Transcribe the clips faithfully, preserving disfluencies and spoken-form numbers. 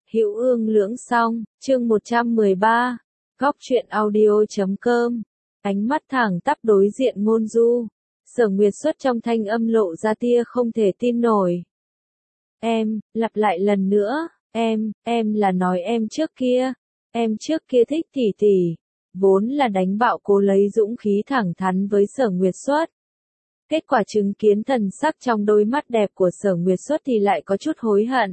Hữu Ương Lưỡng Song, chương một trăm mười ba, góc truyện audio chấm com. Ánh mắt thẳng tắp đối diện Ngôn Du. Sở Nguyệt Xuất trong thanh âm lộ ra tia không thể tin nổi. Em, lặp lại lần nữa, em, em là nói em trước kia, em trước kia thích tỷ tỷ. Vốn là đánh bạo cố lấy dũng khí thẳng thắn với Sở Nguyệt Xuất. Kết quả chứng kiến thần sắc trong đôi mắt đẹp của Sở Nguyệt Xuất thì lại có chút hối hận.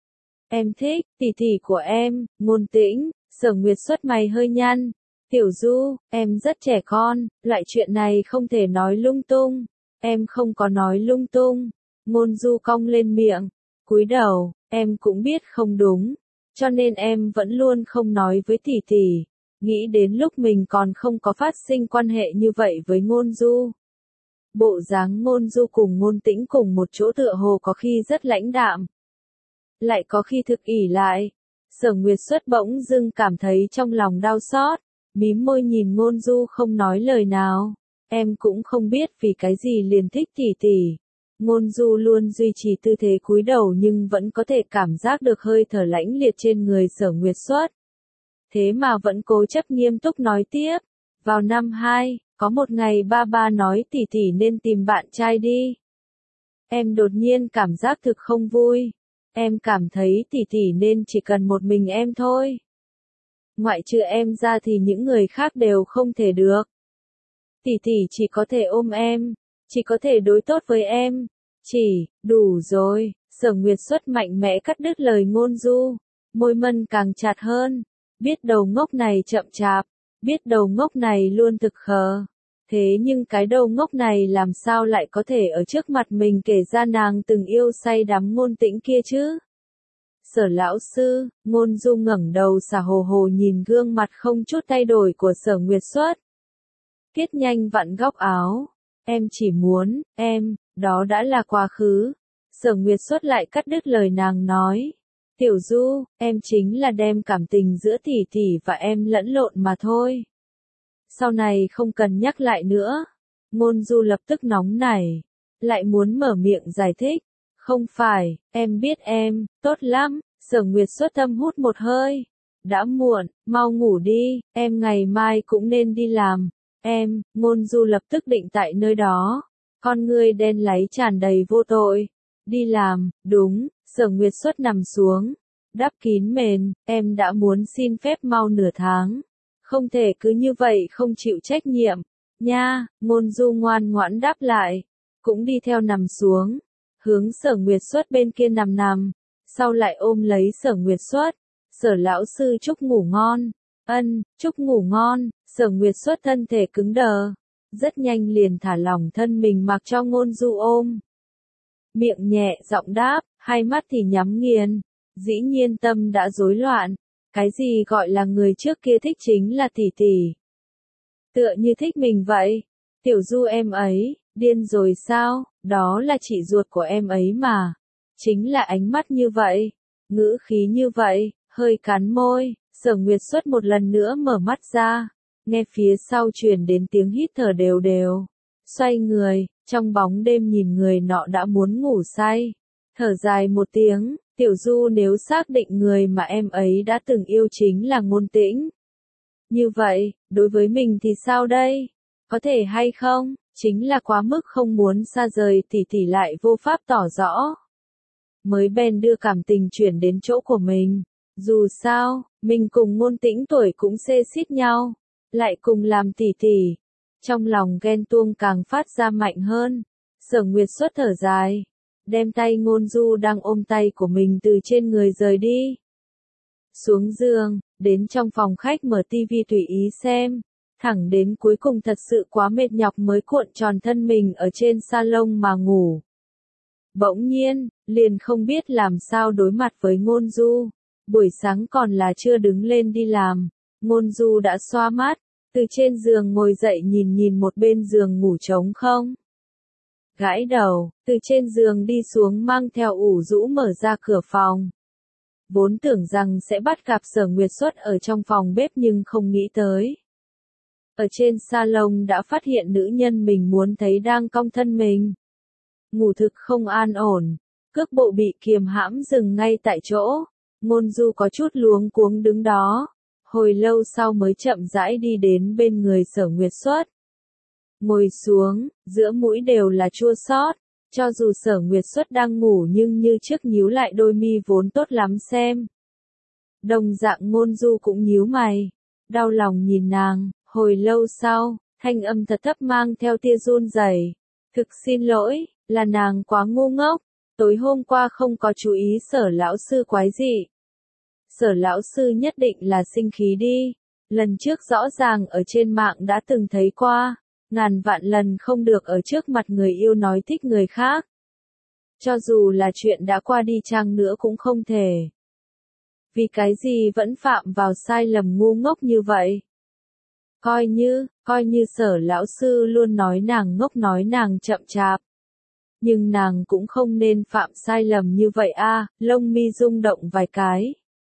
Em thích, tỷ tỷ của em, Ngôn Tĩnh. Sở Nguyệt Xuất mày hơi nhăn. Tiểu Du, em rất trẻ con, loại chuyện này không thể nói lung tung. Em không có nói lung tung. Ngôn Du cong lên miệng, cúi đầu, em cũng biết không đúng, cho nên em vẫn luôn không nói với tỷ tỷ. Nghĩ đến lúc mình còn không có phát sinh quan hệ như vậy với Ngôn Du. Bộ dáng Ngôn Du cùng Ngôn Tĩnh cùng một chỗ tựa hồ có khi rất lãnh đạm, lại có khi thực ỷ lại. Sở Nguyệt Xuất bỗng dưng cảm thấy trong lòng đau xót, mím môi nhìn Ngôn Du không nói lời nào. Em cũng không biết vì cái gì liền thích tỷ tỷ. Ngôn Du luôn duy trì tư thế cúi đầu nhưng vẫn có thể cảm giác được hơi thở lãnh liệt trên người Sở Nguyệt Xuất. Thế mà vẫn cố chấp nghiêm túc nói tiếp. Vào năm hai, có một ngày ba ba nói tỷ tỷ nên tìm bạn trai đi. Em đột nhiên cảm giác thực không vui. Em cảm thấy tỷ tỷ nên chỉ cần một mình em thôi. Ngoại trừ em ra thì những người khác đều không thể được. Tỷ tỷ chỉ có thể ôm em, chỉ có thể đối tốt với em. Chỉ, đủ rồi. Sở Nguyệt Xuất mạnh mẽ cắt đứt lời Ngôn Du, môi mân càng chặt hơn. Biết đầu ngốc này chậm chạp, biết đầu ngốc này luôn thực khờ. Thế nhưng cái đầu ngốc này làm sao lại có thể ở trước mặt mình kể ra nàng từng yêu say đắm Ngôn Tĩnh kia chứ? Sở lão sư, Ngôn Du ngẩng đầu xả hồ hồ nhìn gương mặt không chút thay đổi của Sở Nguyệt Xuất. Tiết nhanh vặn góc áo. Em chỉ muốn, em, đó đã là quá khứ. Sở Nguyệt Xuất lại cắt đứt lời nàng nói. Tiểu Du, em chính là đem cảm tình giữa tỷ tỷ và em lẫn lộn mà thôi. Sau này không cần nhắc lại nữa. Ngôn Du lập tức nóng nảy, lại muốn mở miệng giải thích. Không phải, em biết em, tốt lắm. Sở Nguyệt Xuất thâm hút một hơi. Đã muộn, mau ngủ đi, em ngày mai cũng nên đi làm. Em, Ngôn Du lập tức định tại nơi đó. Con ngươi đen láy tràn đầy vô tội. Đi làm, đúng. Sở Nguyệt Xuất nằm xuống, đắp kín mền. Em đã muốn xin phép mau nửa tháng. Không thể cứ như vậy không chịu trách nhiệm. Nha, Ngôn Du ngoan ngoãn đáp lại. Cũng đi theo nằm xuống. Hướng Sở Nguyệt Xuất bên kia nằm nằm. Sau lại ôm lấy Sở Nguyệt Xuất. Sở lão sư chúc ngủ ngon. Ân, chúc ngủ ngon. Sở Nguyệt Xuất thân thể cứng đờ. Rất nhanh liền thả lỏng thân mình mặc cho Ngôn Du ôm. Miệng nhẹ giọng đáp, hai mắt thì nhắm nghiền. Dĩ nhiên tâm đã rối loạn. Cái gì gọi là người trước kia thích chính là tỷ tỷ. Tựa như thích mình vậy. Tiểu Du em ấy, điên rồi sao, đó là chị ruột của em ấy mà. Chính là ánh mắt như vậy, ngữ khí như vậy, hơi cắn môi. Sở Nguyệt Xuất một lần nữa mở mắt ra. Nghe phía sau truyền đến tiếng hít thở đều đều. Xoay người, trong bóng đêm nhìn người nọ đã muốn ngủ say. Thở dài một tiếng, Tiểu Du nếu xác định người mà em ấy đã từng yêu chính là Ngôn Tĩnh. Như vậy, đối với mình thì sao đây? Có thể hay không? Chính là quá mức không muốn xa rời tỷ tỷ lại vô pháp tỏ rõ. Mới bèn đưa cảm tình chuyển đến chỗ của mình. Dù sao, mình cùng Ngôn Tĩnh tuổi cũng xê xít nhau. Lại cùng làm tỷ tỷ. Trong lòng ghen tuông càng phát ra mạnh hơn. Sở Nguyệt Xuất thở dài. Đem tay Ngôn Du đang ôm tay của mình từ trên người rời đi. Xuống giường, đến trong phòng khách mở tivi tùy ý xem. Thẳng đến cuối cùng thật sự quá mệt nhọc mới cuộn tròn thân mình ở trên salon mà ngủ. Bỗng nhiên, liền không biết làm sao đối mặt với Ngôn Du. Buổi sáng còn là chưa đứng lên đi làm. Ngôn Du đã xoa mắt, từ trên giường ngồi dậy nhìn nhìn một bên giường ngủ trống không. Gãi đầu, từ trên giường đi xuống mang theo ủ rũ mở ra cửa phòng. Vốn tưởng rằng sẽ bắt gặp Sở Nguyệt Xuất ở trong phòng bếp nhưng không nghĩ tới. Ở trên salon đã phát hiện nữ nhân mình muốn thấy đang cong thân mình. Ngủ thực không an ổn, cước bộ bị kiềm hãm dừng ngay tại chỗ. Ngôn Du có chút luống cuống đứng đó, hồi lâu sau mới chậm rãi đi đến bên người Sở Nguyệt Xuất. Ngồi xuống, giữa mũi đều là chua xót, cho dù Sở Nguyệt Xuất đang ngủ nhưng như trước nhíu lại đôi mi vốn tốt lắm xem. Đồng dạng Ngôn Du cũng nhíu mày, đau lòng nhìn nàng, hồi lâu sau, thanh âm thật thấp mang theo tia run rẩy. Thực xin lỗi, là nàng quá ngu ngốc, tối hôm qua không có chú ý Sở lão sư quái dị. Sở lão sư nhất định là sinh khí đi, lần trước rõ ràng ở trên mạng đã từng thấy qua, ngàn vạn lần không được ở trước mặt người yêu nói thích người khác. Cho dù là chuyện đã qua đi chăng nữa cũng không thể. Vì cái gì vẫn phạm vào sai lầm ngu ngốc như vậy? Coi như, coi như Sở lão sư luôn nói nàng ngốc nói nàng chậm chạp. Nhưng nàng cũng không nên phạm sai lầm như vậy a, lông mi rung động vài cái.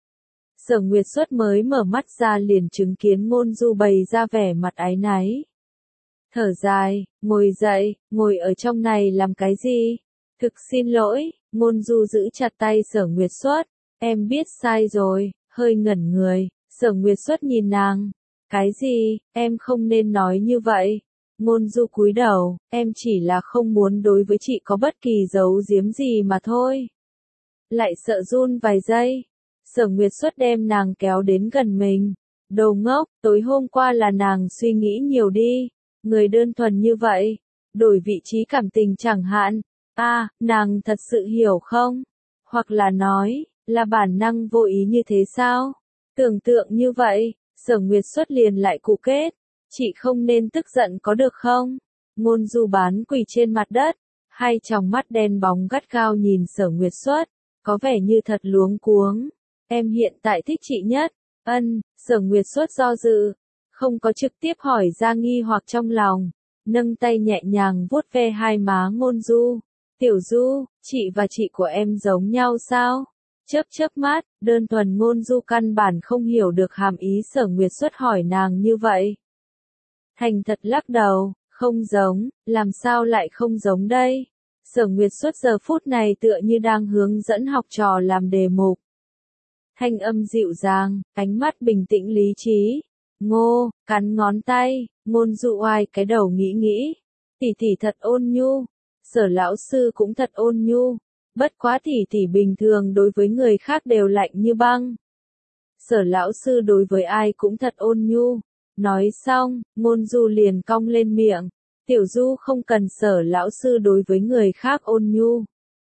Sở Nguyệt Xuất mới mở mắt ra liền chứng kiến Ngôn Du bày ra vẻ mặt áy náy. Thở dài, ngồi dậy, ngồi ở trong này làm cái gì? Thực xin lỗi, Ngôn Du giữ chặt tay Sở Nguyệt Xuất, em biết sai rồi, hơi ngẩn người, Sở Nguyệt Xuất nhìn nàng. Cái gì, em không nên nói như vậy. Ngôn Du cúi đầu, em chỉ là không muốn đối với chị có bất kỳ giấu giếm gì mà thôi. Lại sợ run vài giây. Sở Nguyệt Xuất đem nàng kéo đến gần mình. Đồ ngốc, tối hôm qua là nàng suy nghĩ nhiều đi. Người đơn thuần như vậy. Đổi vị trí cảm tình chẳng hạn. À, nàng thật sự hiểu không? Hoặc là nói, là bản năng vô ý như thế sao? Tưởng tượng như vậy, Sở Nguyệt Xuất liền lại cụ kết. Chị không nên tức giận có được không? Ngôn Du bán quỳ trên mặt đất. Hai tròng mắt đen bóng gắt gao nhìn Sở Nguyệt Xuất. Có vẻ như thật luống cuống. Em hiện tại thích chị nhất. Ân, Sở Nguyệt Xuất do dự. Không có trực tiếp hỏi ra nghi hoặc trong lòng. Nâng tay nhẹ nhàng vuốt ve hai má Ngôn Du. Tiểu Du, chị và chị của em giống nhau sao? Chớp chớp mắt, đơn thuần Ngôn Du căn bản không hiểu được hàm ý Sở Nguyệt Xuất hỏi nàng như vậy. Thành thật lắc đầu, không giống, làm sao lại không giống đây? Sở Nguyệt Xuất giờ phút này tựa như đang hướng dẫn học trò làm đề mục. Thanh âm dịu dàng, ánh mắt bình tĩnh lý trí. Ngô, cắn ngón tay, Ngôn Du oai cái đầu nghĩ nghĩ. Tỷ tỷ thật ôn nhu. Sở lão sư cũng thật ôn nhu. Bất quá tỷ tỷ bình thường đối với người khác đều lạnh như băng. Sở lão sư đối với ai cũng thật ôn nhu. Nói xong, Ngôn Du liền cong lên miệng. Tiểu Du không cần Sở lão sư đối với người khác ôn nhu.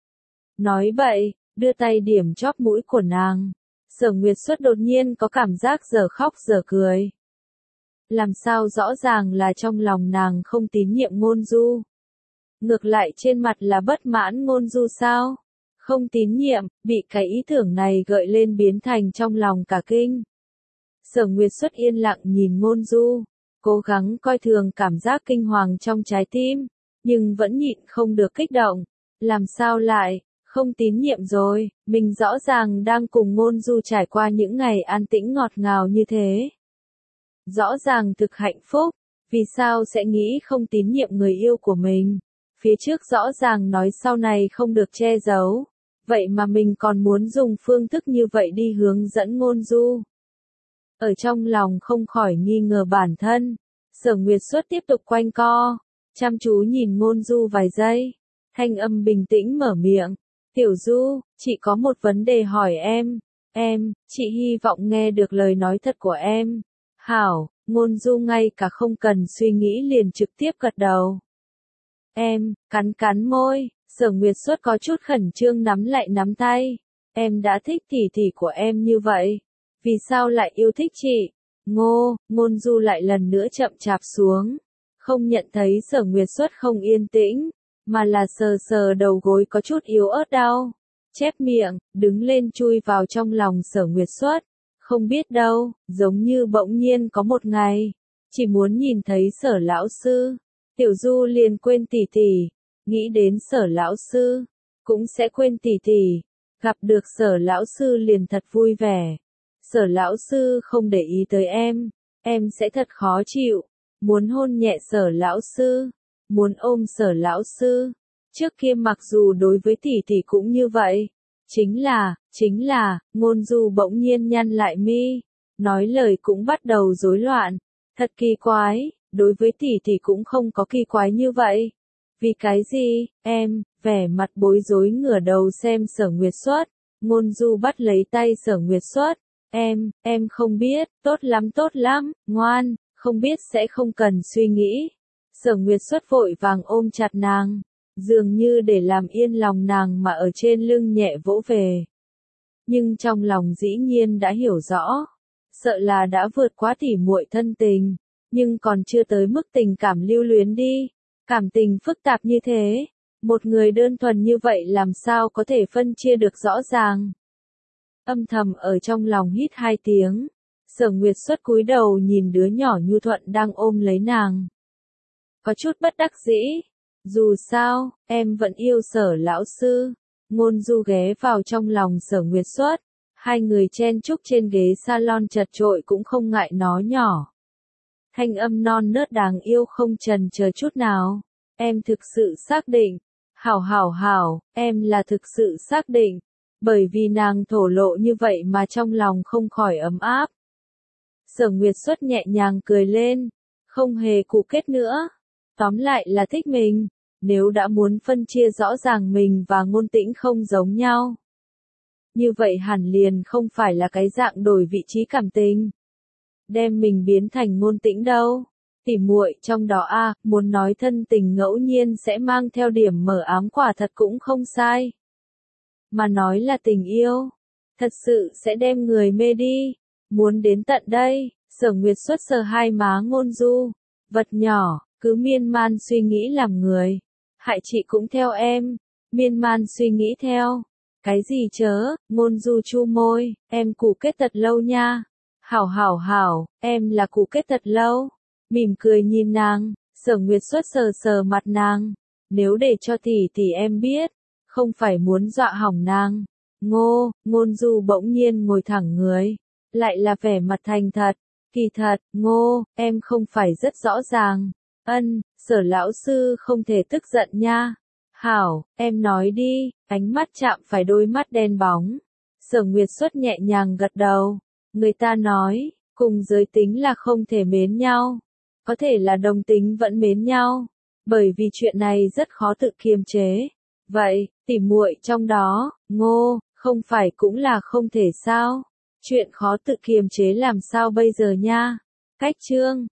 Nói vậy, đưa tay điểm chóp mũi của nàng. Sở Nguyệt Xuất đột nhiên có cảm giác giờ khóc giờ cười. Làm sao rõ ràng là trong lòng nàng không tín nhiệm Ngôn Du. Ngược lại trên mặt là bất mãn Ngôn Du sao? Không tín nhiệm, bị cái ý tưởng này gợi lên biến thành trong lòng cả kinh. Sở Nguyệt Xuất yên lặng nhìn Ngôn Du, cố gắng coi thường cảm giác kinh hoàng trong trái tim, nhưng vẫn nhịn không được kích động. Làm sao lại, không tín nhiệm rồi, mình rõ ràng đang cùng Ngôn Du trải qua những ngày an tĩnh ngọt ngào như thế. Rõ ràng thực hạnh phúc, vì sao sẽ nghĩ không tín nhiệm người yêu của mình? Phía trước rõ ràng nói sau này không được che giấu. Vậy mà mình còn muốn dùng phương thức như vậy đi hướng dẫn Ngôn Du. Ở trong lòng không khỏi nghi ngờ bản thân. Sở Nguyệt Xuất tiếp tục quanh co. Chăm chú nhìn Ngôn Du vài giây. Thanh âm bình tĩnh mở miệng. Tiểu Du, chị có một vấn đề hỏi em. Em, chị hy vọng nghe được lời nói thật của em. Hảo, Ngôn Du ngay cả không cần suy nghĩ liền trực tiếp gật đầu. Em, cắn cắn môi. Sở Nguyệt Xuất có chút khẩn trương nắm lại nắm tay. Em đã thích tỷ tỷ của em như vậy. Vì sao lại yêu thích chị? Ngô, Ngôn Du lại lần nữa chậm chạp xuống. Không nhận thấy Sở Nguyệt Xuất không yên tĩnh, mà là sờ sờ đầu gối có chút yếu ớt đau. Chép miệng, đứng lên chui vào trong lòng Sở Nguyệt Xuất. Không biết đâu, giống như bỗng nhiên có một ngày, chỉ muốn nhìn thấy Sở lão sư. Tiểu Du liền quên tỷ tỷ. Nghĩ đến Sở lão sư, cũng sẽ quên tỷ tỷ. Gặp được Sở lão sư liền thật vui vẻ. Sở lão sư không để ý tới em, em sẽ thật khó chịu. Muốn hôn nhẹ Sở lão sư, muốn ôm Sở lão sư. Trước kia mặc dù đối với tỷ tỷ cũng như vậy, Chính là, chính là, ngôn du bỗng nhiên nhăn lại mi, nói lời cũng bắt đầu rối loạn, thật kỳ quái, đối với tỷ tỷ cũng không có kỳ quái như vậy. Vì cái gì, em, vẻ mặt bối rối ngửa đầu xem Sở Nguyệt Xuất, ngôn du bắt lấy tay Sở Nguyệt Xuất, em, em không biết, tốt lắm tốt lắm, ngoan, không biết sẽ không cần suy nghĩ. Sở Nguyệt Xuất vội vàng ôm chặt nàng, dường như để làm yên lòng nàng mà ở trên lưng nhẹ vỗ về. Nhưng trong lòng dĩ nhiên đã hiểu rõ, sợ là đã vượt quá tỉ muội thân tình, nhưng còn chưa tới mức tình cảm lưu luyến đi. Cảm tình phức tạp như thế, một người đơn thuần như vậy làm sao có thể phân chia được rõ ràng. Âm thầm ở trong lòng hít hai tiếng, Sở Nguyệt Xuất cúi đầu nhìn đứa nhỏ nhu thuận đang ôm lấy nàng. Có chút bất đắc dĩ, dù sao, em vẫn yêu Sở lão sư. Ngôn du ghé vào trong lòng Sở Nguyệt Xuất, hai người chen chúc trên ghế salon chật chội cũng không ngại nói nhỏ. Thanh âm non nớt đáng yêu không chần chờ chút nào. Em thực sự xác định. Hảo hảo hảo, em là thực sự xác định. Bởi vì nàng thổ lộ như vậy mà trong lòng không khỏi ấm áp. Sở Nguyệt Xuất nhẹ nhàng cười lên. Không hề cụ kết nữa. Tóm lại là thích mình. Nếu đã muốn phân chia rõ ràng mình và Ngôn Tĩnh không giống nhau. Như vậy hẳn liền không phải là cái dạng đổi vị trí cảm tình. Đem mình biến thành Ngôn Tĩnh đâu. Tỉ muội trong đó a, à, muốn nói thân tình ngẫu nhiên sẽ mang theo điểm mờ ám quả thật cũng không sai. Mà nói là tình yêu, thật sự sẽ đem người mê đi. Muốn đến tận đây, Sở Nguyệt Xuất sờ hai má Ngôn Du, vật nhỏ, cứ miên man suy nghĩ làm người. Hại chị cũng theo em, miên man suy nghĩ theo. Cái gì chớ, Ngôn Du chu môi, em củ kết thật lâu nha. Hảo hảo hảo, em là củ kết thật lâu. Mỉm cười nhìn nàng, Sở Nguyệt Xuất sờ sờ mặt nàng. Nếu để cho tỷ tỷ em biết, không phải muốn dọa hỏng nàng. Ngô, Ngôn Du bỗng nhiên ngồi thẳng người, lại là vẻ mặt thành thật. Kỳ thật, Ngô, em không phải rất rõ ràng. Ân, Sở lão sư không thể tức giận nha. Hảo, em nói đi, ánh mắt chạm phải đôi mắt đen bóng. Sở Nguyệt Xuất nhẹ nhàng gật đầu. Người ta nói, cùng giới tính là không thể mến nhau. Có thể là đồng tính vẫn mến nhau. Bởi vì chuyện này rất khó tự kiềm chế. Vậy, tỉ muội trong đó, Ngô, không phải cũng là không thể sao? Chuyện khó tự kiềm chế làm sao bây giờ nha? Cách chương